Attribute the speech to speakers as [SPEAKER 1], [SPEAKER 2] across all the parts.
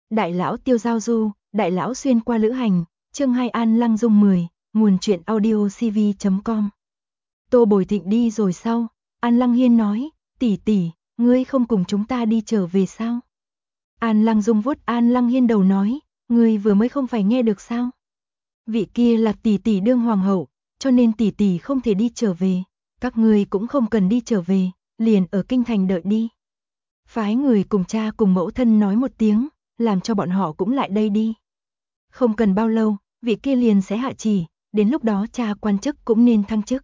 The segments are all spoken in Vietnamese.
[SPEAKER 1] Đại lão Tiêu giao du, đại lão xuyên qua lữ hành, chương 2 An Lăng Dung 10, nguồn truyện audio cv.com. Tô Bồi Thịnh đi rồi sau, An Lăng Hiên nói, tỷ tỷ, ngươi không cùng chúng ta đi trở về sao? An Lăng Dung vuốt An Lăng Hiên đầu nói, ngươi vừa mới không phải nghe được sao? Vị kia là tỷ tỷ đương hoàng hậu, cho nên tỷ tỷ không thể đi trở về, các ngươi cũng không cần đi trở về, liền ở kinh thành đợi đi. Phái người cùng cha cùng mẫu thân nói một tiếng, làm cho bọn họ cũng lại đây đi. Không cần bao lâu, vị kia liền sẽ hạ chỉ, đến lúc đó cha quan chức cũng nên thăng chức.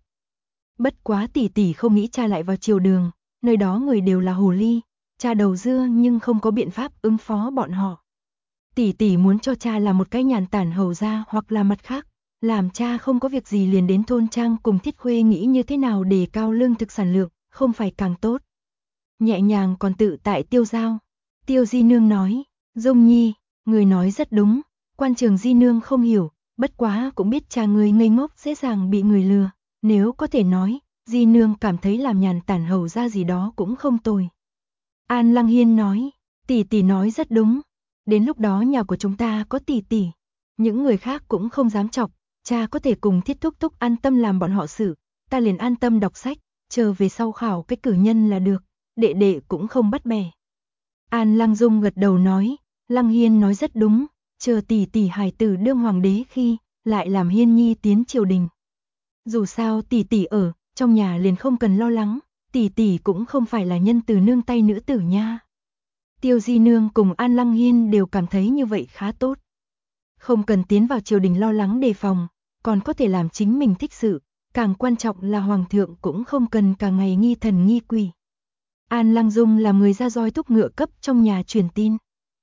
[SPEAKER 1] Bất quá tỷ tỷ không nghĩ cha lại vào triều đường, nơi đó người đều là hồ ly, cha đầu dưa nhưng không có biện pháp ứng phó bọn họ. Tỷ tỷ muốn cho cha là một cái nhàn tản hầu gia hoặc là mặt khác, làm cha không có việc gì liền đến thôn trang cùng Thiết Khuê nghĩ như thế nào để cao lương thực sản lượng, không phải càng tốt. Nhẹ nhàng còn tự tại Tiêu Giao. Tiêu Di Nương nói, Dung Nhi, người nói rất đúng, quan trường Di Nương không hiểu, bất quá cũng biết cha người ngây ngốc dễ dàng bị người lừa, nếu có thể nói, Di Nương cảm thấy làm nhàn tản hầu ra gì đó cũng không tồi. An Lăng Hiên nói, tỷ tỷ nói rất đúng, đến lúc đó nhà của chúng ta có tỷ tỷ, những người khác cũng không dám chọc, cha có thể cùng Thiết Thúc Thúc an tâm làm bọn họ xử, ta liền an tâm đọc sách, chờ về sau khảo cái cử nhân là được, đệ đệ cũng không bắt bẻ. An Lăng Dung gật đầu nói, Lăng Hiên nói rất đúng, chờ tỷ tỷ hài tử đương hoàng đế khi, lại làm Hiên Nhi tiến triều đình. Dù sao tỷ tỷ ở, trong nhà liền không cần lo lắng, tỷ tỷ cũng không phải là nhân từ nương tay nữ tử nha. Tiêu Di Nương cùng An Lăng Hiên đều cảm thấy như vậy khá tốt. Không cần tiến vào triều đình lo lắng đề phòng, còn có thể làm chính mình thích sự, càng quan trọng là hoàng thượng cũng không cần cả ngày nghi thần nghi quỷ. An Lăng Dung là người ra roi thúc ngựa cấp trong nhà truyền tin.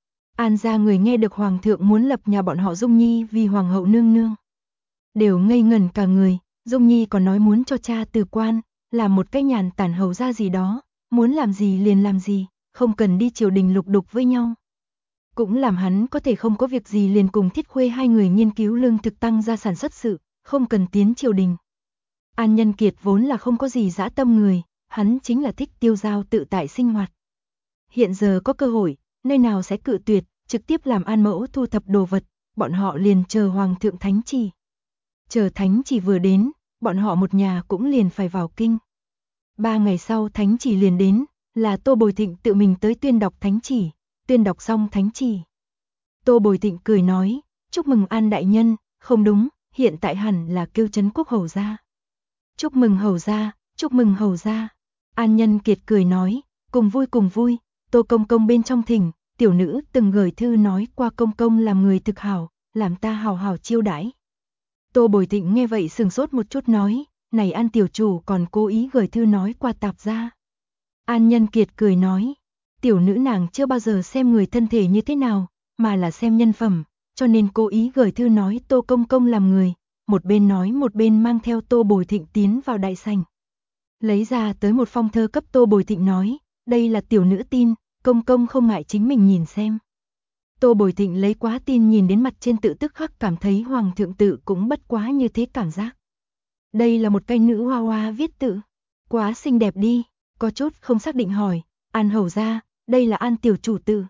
[SPEAKER 1] An gia người nghe được hoàng thượng muốn lập nhà bọn họ Dung Nhi vì hoàng hậu nương nương. Đều ngây ngẩn cả người, Dung Nhi còn nói muốn cho cha từ quan, làm một cái nhàn tản hầu ra gì đó, muốn làm gì liền làm gì, không cần đi triều đình lục đục với nhau. Cũng làm hắn có thể không có việc gì liền cùng Thiết Khuê hai người nghiên cứu lương thực tăng ra sản xuất sự, không cần tiến triều đình. An Nhân Kiệt vốn là không có gì dã tâm người, hắn chính là thích tiêu dao tự tại sinh hoạt. Hiện giờ có cơ hội, nơi nào sẽ cự tuyệt, trực tiếp làm An mẫu thu thập đồ vật, bọn họ liền chờ hoàng thượng thánh chỉ. Chờ thánh chỉ vừa đến, bọn họ một nhà cũng liền phải vào kinh. 3 ngày sau thánh chỉ liền đến, là Tô Bồi Thịnh tự mình tới tuyên đọc thánh chỉ, tuyên đọc xong thánh chỉ. Tô Bồi Thịnh cười nói, chúc mừng An đại nhân, không đúng, hiện tại hẳn là kêu Trấn Quốc hầu gia. Chúc mừng hầu gia, chúc mừng hầu gia. An Nhân Kiệt cười nói, cùng vui, Tô công công bên trong thỉnh, tiểu nữ từng gửi thư nói qua công công làm người thực hảo, làm ta hảo hảo chiêu đãi. Tô Bồi Thịnh nghe vậy sừng sốt một chút nói, này An tiểu chủ còn cố ý gửi thư nói qua tạp gia. An Nhân Kiệt cười nói, tiểu nữ nàng chưa bao giờ xem người thân thể như thế nào, mà là xem nhân phẩm, cho nên cố ý gửi thư nói Tô công công làm người, một bên nói một bên mang theo Tô Bồi Thịnh tiến vào đại sảnh. Lấy ra tới một phong thơ cấp Tô Bồi Thịnh nói, đây là tiểu nữ tin, công công không ngại chính mình nhìn xem. Tô Bồi Thịnh lấy quá tin nhìn đến mặt trên tự tức khắc cảm thấy hoàng thượng tự cũng bất quá như thế cảm giác. Đây là một cây nữ hoa hoa viết tự, quá xinh đẹp đi, có chút không xác định hỏi, An hầu gia, đây là An tiểu chủ tự.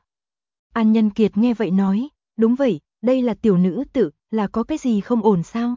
[SPEAKER 1] An Nhân Kiệt nghe vậy nói, đúng vậy, đây là tiểu nữ tự, là có cái gì không ổn sao?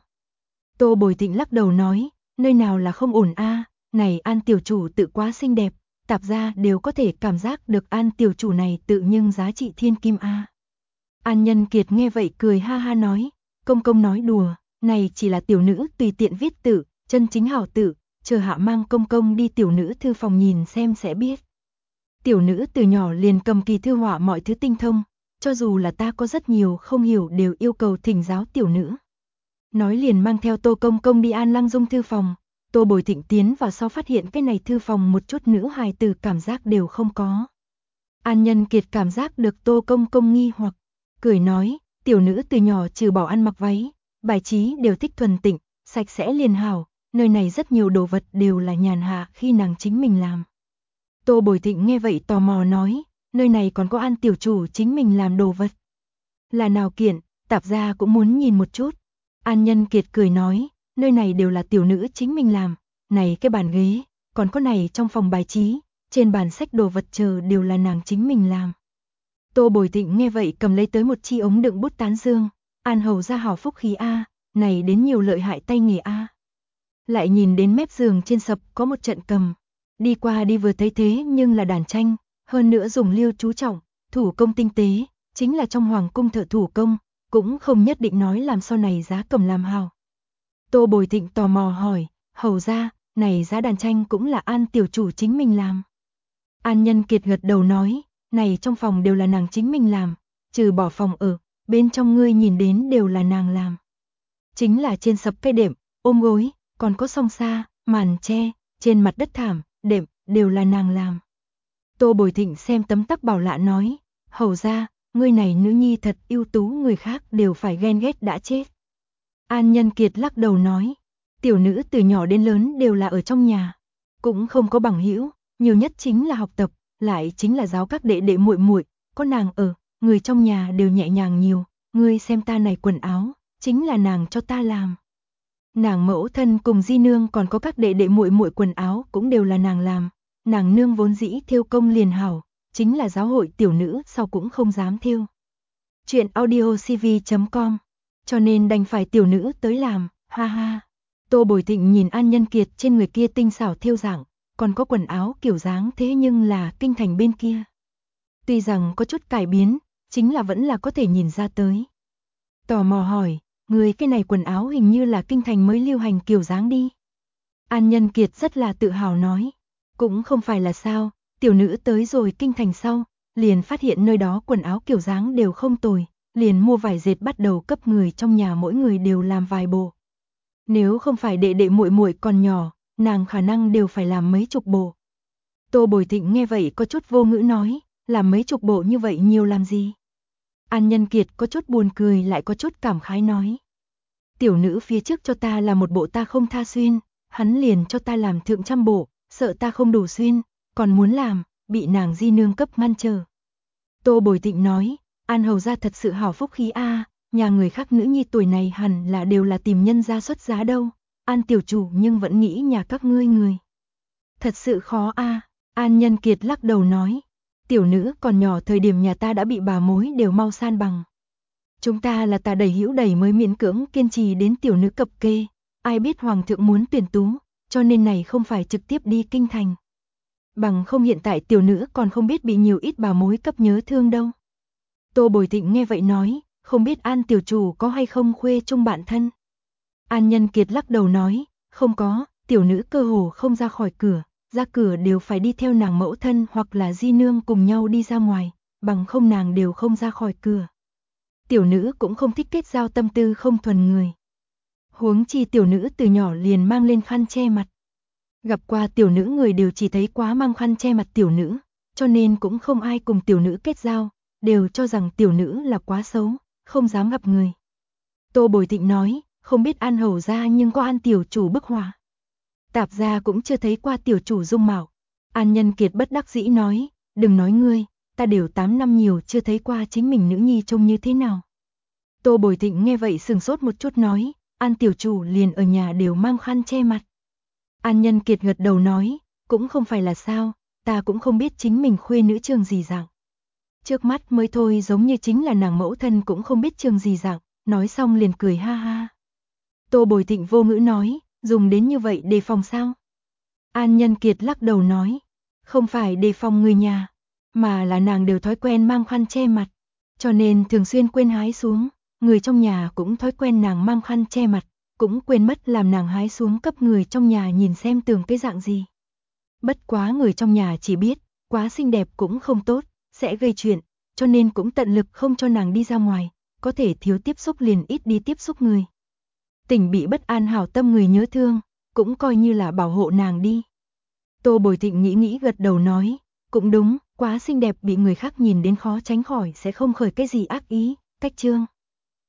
[SPEAKER 1] Tô Bồi Thịnh lắc đầu nói, nơi nào là không ổn a, này An tiểu chủ tự quá xinh đẹp, tạp gia đều có thể cảm giác được An tiểu chủ này tự nhưng giá trị thiên kim a. An Nhân Kiệt nghe vậy cười ha ha nói, công công nói đùa, này chỉ là tiểu nữ tùy tiện viết tự, chân chính hảo tự, chờ hạ mang công công đi tiểu nữ thư phòng nhìn xem sẽ biết. Tiểu nữ từ nhỏ liền cầm kỳ thư họa mọi thứ tinh thông, cho dù là ta có rất nhiều không hiểu đều yêu cầu thỉnh giáo tiểu nữ. Nói liền mang theo Tô công công đi An Lăng Dung thư phòng. Tô Bồi Thịnh tiến vào sau phát hiện cái này thư phòng một chút nữ hài tử cảm giác đều không có. An Nhân Kiệt cảm giác được Tô công công nghi hoặc, cười nói, tiểu nữ từ nhỏ trừ bỏ ăn mặc váy, bài trí đều thích thuần tịnh, sạch sẽ liền hảo, nơi này rất nhiều đồ vật đều là nhàn hạ khi nàng chính mình làm. Tô Bồi Thịnh nghe vậy tò mò nói, nơi này còn có An tiểu chủ chính mình làm đồ vật. Là nào kiện, tạp gia cũng muốn nhìn một chút. An Nhân Kiệt cười nói, nơi này đều là tiểu nữ chính mình làm, này cái bàn ghế, còn có này trong phòng bài trí, trên bàn sách đồ vật chờ đều là nàng chính mình làm. Tô Bồi Thịnh nghe vậy cầm lấy tới một chi ống đựng bút tán dương, An hầu ra hảo phúc khí a, này đến nhiều lợi hại tay nghề a. Lại nhìn đến mép giường trên sập có một trận cầm, đi qua đi vừa thấy thế nhưng là đàn tranh, hơn nữa dùng liêu chú trọng, thủ công tinh tế, chính là trong hoàng cung thợ thủ công, cũng không nhất định nói làm sau này giá cầm làm hào. Tô Bồi Thịnh tò mò hỏi, hầu ra, này giá đàn tranh cũng là An tiểu chủ chính mình làm. An Nhân Kiệt gật đầu nói, này trong phòng đều là nàng chính mình làm, trừ bỏ phòng ở, bên trong ngươi nhìn đến đều là nàng làm. Chính là trên sập cây đệm, ôm gối, còn có song sa, màn che, trên mặt đất thảm, đệm, đều là nàng làm. Tô Bồi Thịnh xem tấm tắc bảo lạ nói, hầu ra, ngươi này nữ nhi thật ưu tú, người khác đều phải ghen ghét đã chết. An Nhân Kiệt lắc đầu nói, tiểu nữ từ nhỏ đến lớn đều là ở trong nhà, cũng không có bằng hữu, nhiều nhất chính là học tập, lại chính là giáo các đệ đệ muội muội, có nàng ở, người trong nhà đều nhẹ nhàng nhiều, ngươi xem ta này quần áo, chính là nàng cho ta làm. Nàng mẫu thân cùng di nương còn có các đệ đệ muội muội quần áo cũng đều là nàng làm, nàng nương vốn dĩ thêu công liền hảo, chính là giáo hội tiểu nữ sau cũng không dám thêu. Chuyện audiocv.com, cho nên đành phải tiểu nữ tới làm, ha ha. Tô Bồi Thịnh nhìn An Nhân Kiệt trên người kia tinh xảo thêu dạng, còn có quần áo kiểu dáng thế nhưng là kinh thành bên kia. Tuy rằng có chút cải biến, chính là vẫn là có thể nhìn ra tới. Tò mò hỏi, người cái này quần áo hình như là kinh thành mới lưu hành kiểu dáng đi. An Nhân Kiệt rất là tự hào nói, cũng không phải là sao, tiểu nữ tới rồi kinh thành sau, liền phát hiện nơi đó quần áo kiểu dáng đều không tồi, liền mua vải dệt bắt đầu cấp người trong nhà mỗi người đều làm vài bộ. Nếu không phải đệ đệ muội muội còn nhỏ, nàng khả năng đều phải làm mấy chục bộ. Tô Bồi Thịnh nghe vậy có chút vô ngữ nói, làm mấy chục bộ như vậy nhiều làm gì? An Nhân Kiệt có chút buồn cười lại có chút cảm khái nói. Tiểu nữ phía trước cho ta là một bộ ta không tha xuyên, hắn liền cho ta làm thượng trăm bộ, sợ ta không đủ xuyên, còn muốn làm, bị nàng di nương cấp ngăn trở. Tô Bồi Thịnh nói, An hầu ra thật sự hảo phúc khí a, nhà người khác nữ nhi tuổi này hẳn là đều là tìm nhân gia xuất giá đâu, An tiểu chủ nhưng vẫn nghĩ nhà các ngươi người. Thật sự khó a. An Nhân Kiệt lắc đầu nói, tiểu nữ còn nhỏ thời điểm nhà ta đã bị bà mối đều mau san bằng. Chúng ta là ta đầy hữu đầy mới miễn cưỡng kiên trì đến tiểu nữ cập kê, ai biết hoàng thượng muốn tuyển tú, cho nên này không phải trực tiếp đi kinh thành. Bằng không hiện tại tiểu nữ còn không biết bị nhiều ít bà mối cấp nhớ thương đâu. Tô Bồi Thịnh nghe vậy nói, không biết An tiểu chủ có hay không khuê chung bạn thân. An Nhân Kiệt lắc đầu nói, không có, tiểu nữ cơ hồ không ra khỏi cửa, ra cửa đều phải đi theo nàng mẫu thân hoặc là di nương cùng nhau đi ra ngoài, bằng không nàng đều không ra khỏi cửa. Tiểu nữ cũng không thích kết giao tâm tư không thuần người. Huống chi tiểu nữ từ nhỏ liền mang lên khăn che mặt. Gặp qua tiểu nữ người đều chỉ thấy quá mang khăn che mặt tiểu nữ, cho nên cũng không ai cùng tiểu nữ kết giao, đều cho rằng tiểu nữ là quá xấu, không dám gặp người. Tô Bồi Thịnh nói, không biết An hầu ra nhưng có An tiểu chủ bức họa. Tạp gia cũng chưa thấy qua tiểu chủ dung mạo. An Nhân Kiệt bất đắc dĩ nói, đừng nói ngươi, ta đều 8 năm nhiều chưa thấy qua chính mình nữ nhi trông như thế nào. Tô Bồi Thịnh nghe vậy sừng sốt một chút nói, An tiểu chủ liền ở nhà đều mang khăn che mặt. An Nhân Kiệt gật đầu nói, cũng không phải là sao, ta cũng không biết chính mình khuê nữ trường gì dạng. Trước mắt mới thôi giống như chính là nàng mẫu thân cũng không biết trường gì dạng, nói xong liền cười ha ha. Tô Bồi Thịnh vô ngữ nói, dùng đến như vậy đề phòng sao? An Nhân Kiệt lắc đầu nói, không phải đề phòng người nhà, mà là nàng đều thói quen mang khăn che mặt, cho nên thường xuyên quên hái xuống, người trong nhà cũng thói quen nàng mang khăn che mặt, cũng quên mất làm nàng hái xuống cấp người trong nhà nhìn xem tưởng cái dạng gì. Bất quá người trong nhà chỉ biết, quá xinh đẹp cũng không tốt, sẽ gây chuyện, cho nên cũng tận lực không cho nàng đi ra ngoài, có thể thiếu tiếp xúc liền ít đi tiếp xúc người. Tỉnh bị bất an hảo tâm người nhớ thương, cũng coi như là bảo hộ nàng đi. Tô Bồi Thịnh nghĩ gật đầu nói, cũng đúng, quá xinh đẹp bị người khác nhìn đến khó tránh khỏi sẽ không khởi cái gì ác ý, cách chương.